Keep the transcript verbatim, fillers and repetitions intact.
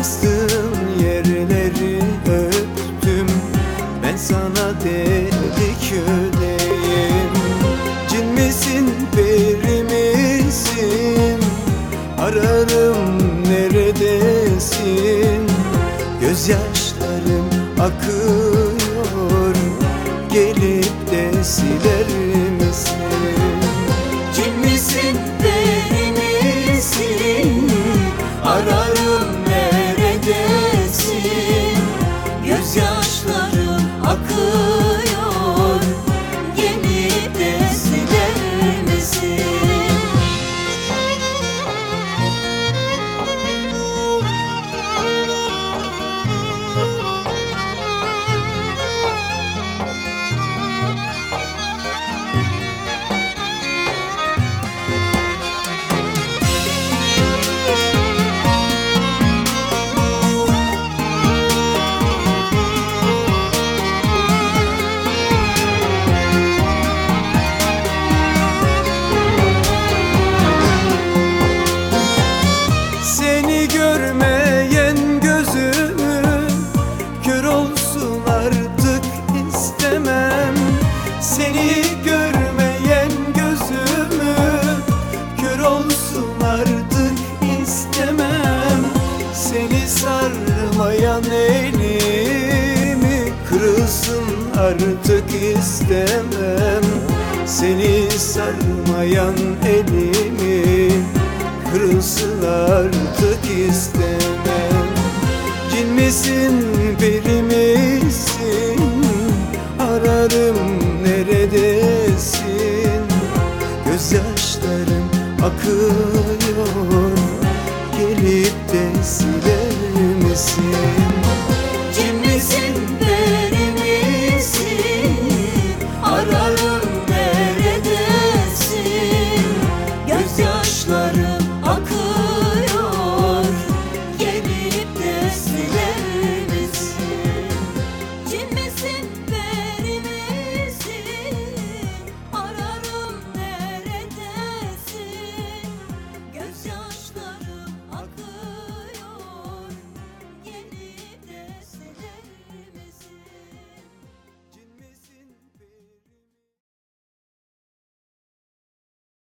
bastığın yerleri öptüm. Ben sana deli köleyim. Cin misin, peri misin? Ararım neredesin? Gözyaşlarım akıyor, gelip de siler misin? Cin misin, peri misin? Ararım neredesin? Gözyaşlarım akıyor, gelip de siler misin? Seni görmeyen gözümü kör olsun artık istemem. Seni görmeyen gözümü kör olsun artık istemem. Seni sarmayan elimi kırılsın artık istemem. Seni sarmayan elimi kırılsın artık istemem. Cin misin, peri misin? Ararım neredesin? Gözyaşlarım akıyor, gelip de siler misin? Cin misin,